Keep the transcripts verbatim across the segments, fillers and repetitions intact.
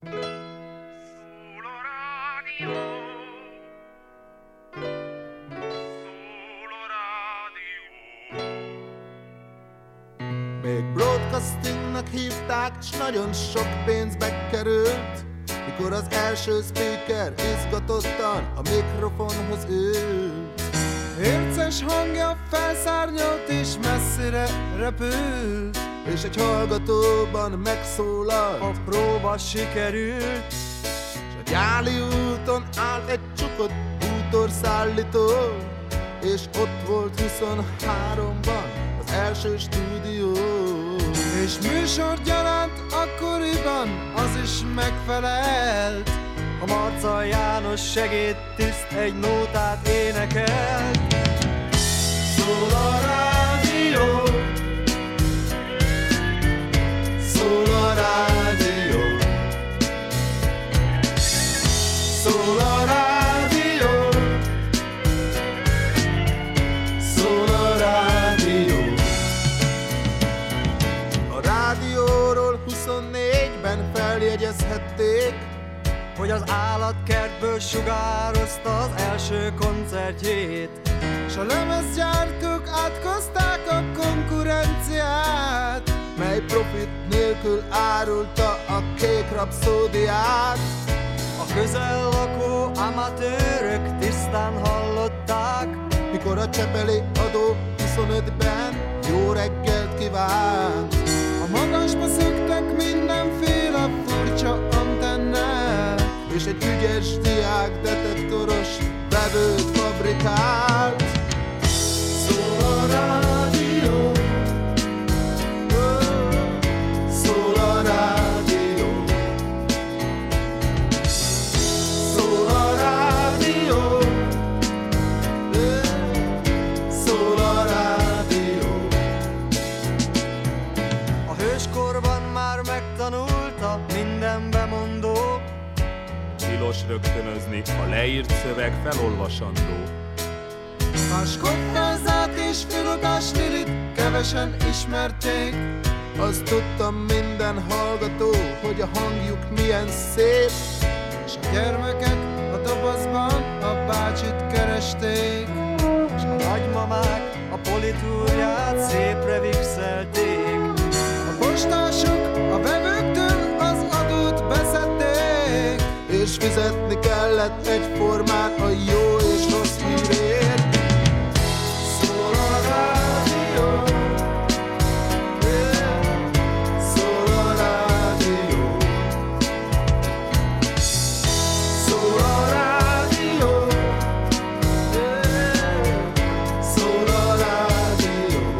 Még broadcastingnak hívták, s nagyon sok pénzbe került, mikor az első speaker izgatottan a mikrofonhoz ült. Érces hangja felszárnyolt és messzire repült, és egy hallgatóban megszólalt, a próba sikerült. S a Gyáli úton állt egy csukott bútorszállító, és ott volt huszonháromban az első stúdió. És műsorgyaránt akkoriban az is megfelelt, a Marca János segédtiszt egy nótát énekelt. Szól a rádió, szól a rádió, szól a rádió, szól a rádió. A rádióról huszonnégyben feljegyezhették, hogy az állatkertből sugározta az első koncertjét, s a lemezgyártók átkozták a konkurenciát, mely profit nélkül árulta a Kék Rapszódiát. a közel lakó amatőrök tisztán hallották, mikor a Csepeli adó huszonötben jó reggelt kívánt. a magasba szöktek mindenféle furcsa antennák, és egy ügyes diák detektoros vevőt fabrikált. Szól a rádió, Szól a rádió, szól a rádió, szól a rádió. a hőskorban már megtanulta minden bemondó, tilos rögtönözni, a leírt szöveg felolvasandó. a skottázát és filogás Lilit kevesen ismerték, Azt tudtam minden hallgató, hogy a hangjuk milyen szép, és a gyermekek a dobozban a bácsit keresték, és a nagymamák a politúrját szépre vixelték, a postások a vevőktől az adót beszedték, és fizetni kellett egyformán a jó és rossz hírért. szól a rádió, Szól a rádió, szól a rádió, szól a rádió.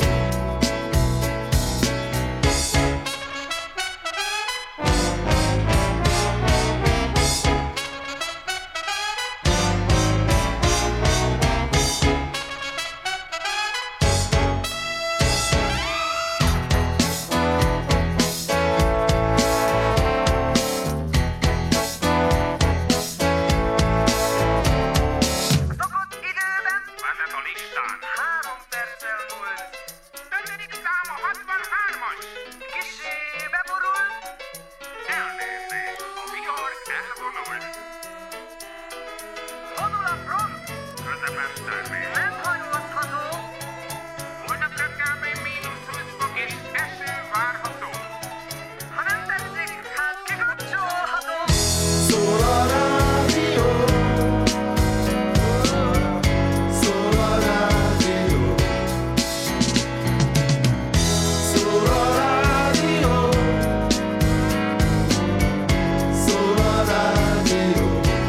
Szokott időben vezet a listán. Három perccel múlt. Ötödik szám a hatvanhármas. Kissé beborult. Elnézést, a vihar elvonult. Vonul a front. Közepes törvény. Nem hajózható. Holnap reggel mínusz húsz fok és eső várható. Ha nem tetszik, hát kikapcsolható. Szól a rádió, szól a rádió, szól a rádió, szól a rádió.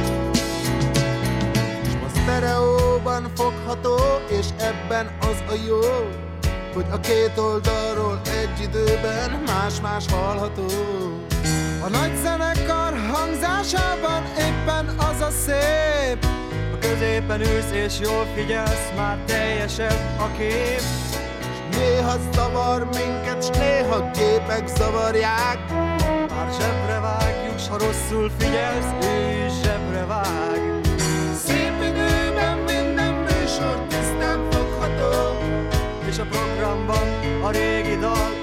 S ma sztereóban fogható, és ebben az a jó, hogy a két oldalról egy időben más-más hallható. a nagy zenekar hangzásában éppen az a szép, a középen ülsz és jól figyelsz, már teljesebb a kép. Néha zavar minket, s néha képek zavarják, Már zsebre vágjuk, s ha rosszul figyelsz, ő is zsebre vág. szép időben minden műsor tisztán fogható, És a programban a régi dal